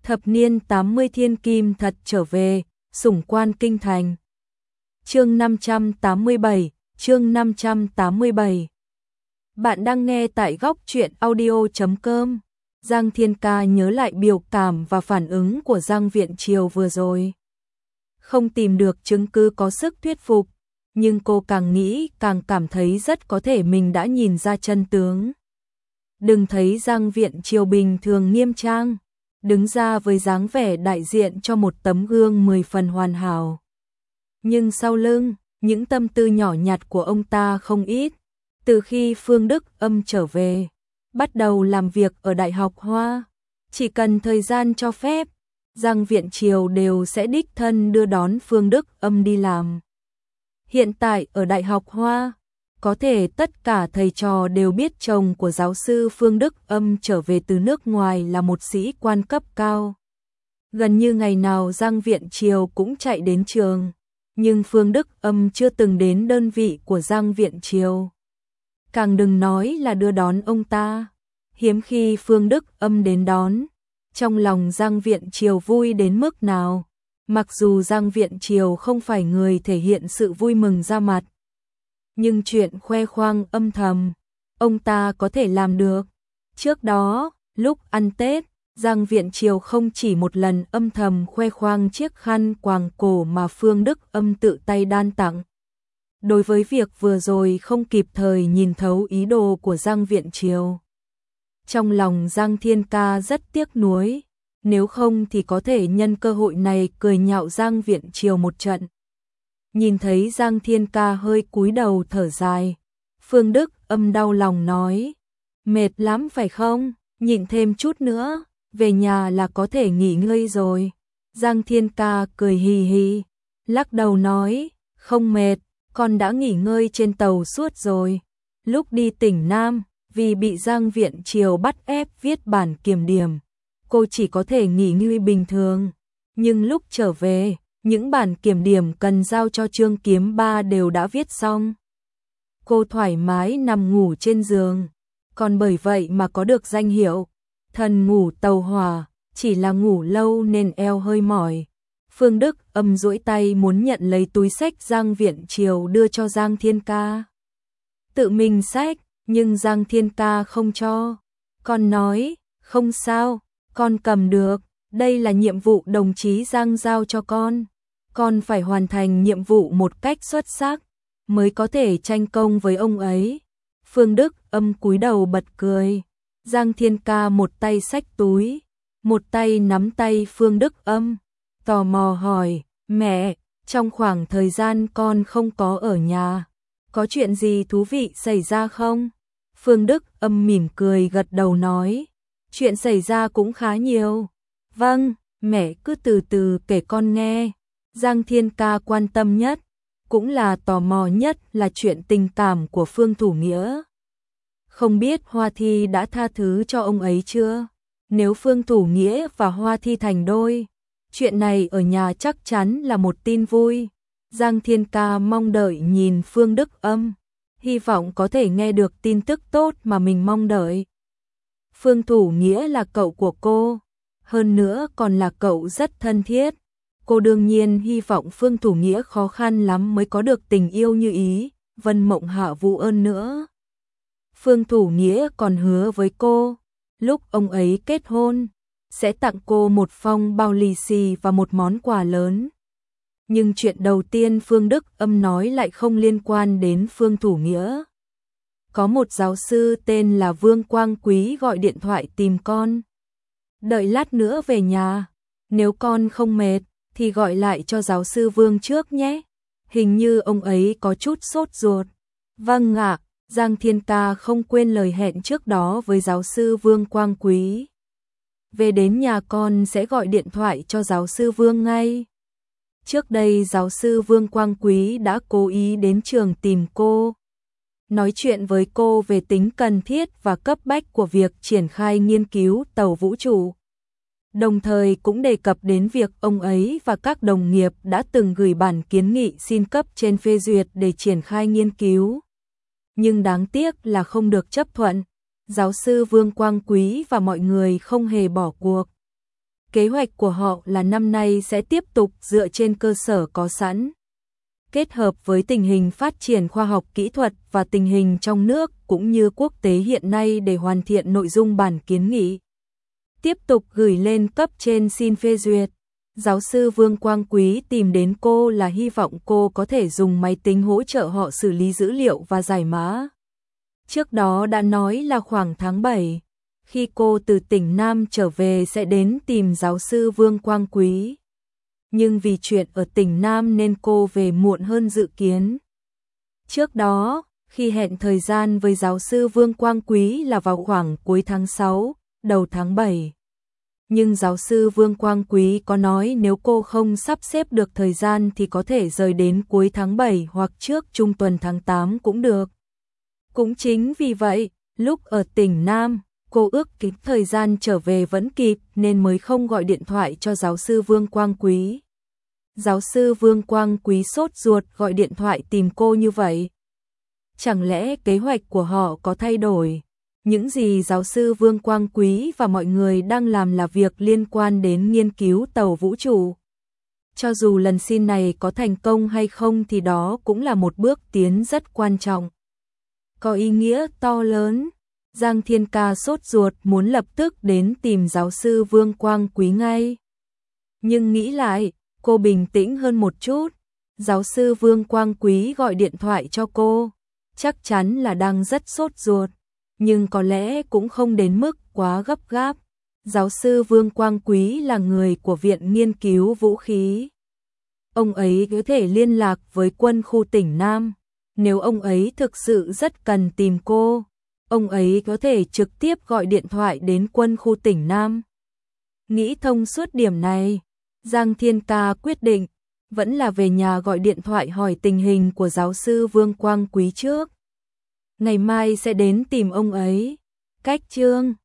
Thập niên 80 thiên kim thật trở về, sủng quan kinh thành. Chương 587, chương 587. Bạn đang nghe tại góc truyện audio.com. Giang Thiên Ca nhớ lại biểu cảm và phản ứng của Giang Viễn Triều vừa rồi. Không tìm được chứng cứ có sức thuyết phục, nhưng cô càng nghĩ càng cảm thấy rất có thể mình đã nhìn ra chân tướng. Đừng thấy Giang Viễn Triều bình thường nghiêm trang, đứng ra với dáng vẻ đại diện cho một tấm gương 10 phần hoàn hảo. Nhưng sau lưng, những tâm tư nhỏ nhặt của ông ta không ít. Từ khi Phương Đức Âm trở về, bắt đầu làm việc ở Đại học Hoa, chỉ cần thời gian cho phép, Giang Viễn Triều đều sẽ đích thân đưa đón Phương Đức Âm đi làm. Hiện tại ở Đại học Hoa, có thể tất cả thầy trò đều biết chồng của giáo sư Phương Đức Âm trở về từ nước ngoài là một sĩ quan cấp cao. Gần như ngày nào Giang Viễn Triều cũng chạy đến trường, nhưng Phương Đức Âm chưa từng đến đơn vị của Giang Viễn Triều. Càng đừng nói là đưa đón ông ta. Hiếm khi Phương Đức Âm đến đón, trong lòng Giang Viễn Triều vui đến mức nào. Mặc dù Giang Viễn Triều không phải người thể hiện sự vui mừng ra mặt, nhưng chuyện khoe khoang âm thầm, ông ta có thể làm được. Trước đó, lúc ăn Tết, Giang Viễn Triều không chỉ một lần âm thầm khoe khoang chiếc khăn quàng cổ mà Phương Đức Âm tự tay đan tặng. Đối với việc vừa rồi không kịp thời nhìn thấu ý đồ của Giang Viễn Triều, trong lòng Giang Thiên Ca rất tiếc nuối, nếu không thì có thể nhân cơ hội này cười nhạo Giang Viễn Triều một trận. Nhìn thấy Giang Thiên Ca hơi cúi đầu thở dài, Phương Đức Âm đau lòng nói, mệt lắm phải không, nhịn thêm chút nữa, về nhà là có thể nghỉ ngơi rồi. Giang Thiên Ca cười hì hì, lắc đầu nói, không mệt, con đã nghỉ ngơi trên tàu suốt rồi. Lúc đi tỉnh Nam, vì bị Giang Viễn Triều bắt ép viết bản kiểm điểm, cô chỉ có thể nghỉ ngơi bình thường. Nhưng lúc trở về, những bản kiểm điểm cần giao cho Trương Kiếm Ba đều đã viết xong. Cô thoải mái nằm ngủ trên giường, còn bởi vậy mà có được danh hiệu thần ngủ tàu hỏa, chỉ là ngủ lâu nên eo hơi mỏi. Phương Đức Âm duỗi tay muốn nhận lấy túi xách Giang Viễn Triều đưa cho Giang Thiên Ca. Tự mình xách, nhưng Giang Thiên Ca không cho. Con nói, không sao, con cầm được, đây là nhiệm vụ đồng chí Giang giao cho con phải hoàn thành nhiệm vụ một cách xuất sắc, mới có thể tranh công với ông ấy. Phương Đức Âm cúi đầu bật cười. Giang Thiên Ca một tay xách túi, một tay nắm tay Phương Đức Âm, tò mò hỏi, mẹ, trong khoảng thời gian con không có ở nhà, có chuyện gì thú vị xảy ra không? Phương Đức Âm mỉm cười gật đầu nói, chuyện xảy ra cũng khá nhiều. Vâng, mẹ cứ từ từ kể con nghe. Giang Thiên Ca quan tâm nhất, cũng là tò mò nhất là chuyện tình cảm của Phương Thủ Nghĩa. Không biết Hoa Thi đã tha thứ cho ông ấy chưa? Nếu Phương Thủ Nghĩa và Hoa Thi thành đôi, chuyện này ở nhà chắc chắn là một tin vui. Giang Thiên Ca mong đợi nhìn Phương Đức Âm, hy vọng có thể nghe được tin tức tốt mà mình mong đợi. Phương Thủ Nghĩa là cậu của cô, hơn nữa còn là cậu rất thân thiết. Cô đương nhiên hy vọng Phương Thủ Nghĩa khó khăn lắm mới có được tình yêu như ý, Vân Mộng Hạ Vũ Ơn nữa. Phương Thủ Nghĩa còn hứa với cô, lúc ông ấy kết hôn, sẽ tặng cô một phong bao lì xì và một món quà lớn. Nhưng chuyện đầu tiên Phương Đức Âm nói lại không liên quan đến Phương Thủ Nghĩa. Có một giáo sư tên là Vương Quang Quý gọi điện thoại tìm con. Đợi lát nữa về nhà, nếu con không mệt, thì gọi lại cho giáo sư Vương trước nhé. Hình như ông ấy có chút sốt ruột. Vâng ạ. Giang Thiên Ca không quên lời hẹn trước đó với giáo sư Vương Quang Quý. Về đến nhà con sẽ gọi điện thoại cho giáo sư Vương ngay. Trước đây giáo sư Vương Quang Quý đã cố ý đến trường tìm cô, nói chuyện với cô về tính cần thiết và cấp bách của việc triển khai nghiên cứu tàu vũ trụ. Đồng thời cũng đề cập đến việc ông ấy và các đồng nghiệp đã từng gửi bản kiến nghị xin cấp trên phê duyệt để triển khai nghiên cứu. Nhưng đáng tiếc là không được chấp thuận. Giáo sư Vương Quang Quý và mọi người không hề bỏ cuộc. Kế hoạch của họ là năm nay sẽ tiếp tục dựa trên cơ sở có sẵn, kết hợp với tình hình phát triển khoa học kỹ thuật và tình hình trong nước cũng như quốc tế hiện nay để hoàn thiện nội dung bản kiến nghị. Tiếp tục gửi lên cấp trên xin phê duyệt. Giáo sư Vương Quang Quý tìm đến cô là hy vọng cô có thể dùng máy tính hỗ trợ họ xử lý dữ liệu và giải mã. Trước đó đã nói là khoảng tháng 7, khi cô từ tỉnh Nam trở về sẽ đến tìm giáo sư Vương Quang Quý. Nhưng vì chuyện ở tỉnh Nam nên cô về muộn hơn dự kiến. Trước đó, khi hẹn thời gian với giáo sư Vương Quang Quý là vào khoảng cuối tháng 6, đầu tháng 7. Nhưng giáo sư Vương Quang Quý có nói nếu cô không sắp xếp được thời gian thì có thể rời đến cuối tháng 7 hoặc trước trung tuần tháng 8 cũng được. Cũng chính vì vậy, lúc ở tỉnh Nam, cô ước kịp thời gian trở về vẫn kịp nên mới không gọi điện thoại cho giáo sư Vương Quang Quý. Giáo sư Vương Quang Quý sốt ruột gọi điện thoại tìm cô như vậy. Chẳng lẽ kế hoạch của họ có thay đổi? Những gì giáo sư Vương Quang Quý và mọi người đang làm là việc liên quan đến nghiên cứu tàu vũ trụ. Cho dù lần xin này có thành công hay không thì đó cũng là một bước tiến rất quan trọng, có ý nghĩa to lớn. Giang Thiên Ca sốt ruột muốn lập tức đến tìm giáo sư Vương Quang Quý ngay. Nhưng nghĩ lại, cô bình tĩnh hơn một chút. Giáo sư Vương Quang Quý gọi điện thoại cho cô, chắc chắn là đang rất sốt ruột, nhưng có lẽ cũng không đến mức quá gấp gáp. Giáo sư Vương Quang Quý là người của Viện Nghiên cứu Vũ khí. Ông ấy có thể liên lạc với quân khu tỉnh Nam. Nếu ông ấy thực sự rất cần tìm cô, ông ấy có thể trực tiếp gọi điện thoại đến quân khu tỉnh Nam. Nghĩ thông suốt điểm này, Giang Thiên Ca quyết định vẫn là về nhà gọi điện thoại hỏi tình hình của giáo sư Vương Quang Quý trước. Ngày mai sẽ đến tìm ông ấy. Cách chương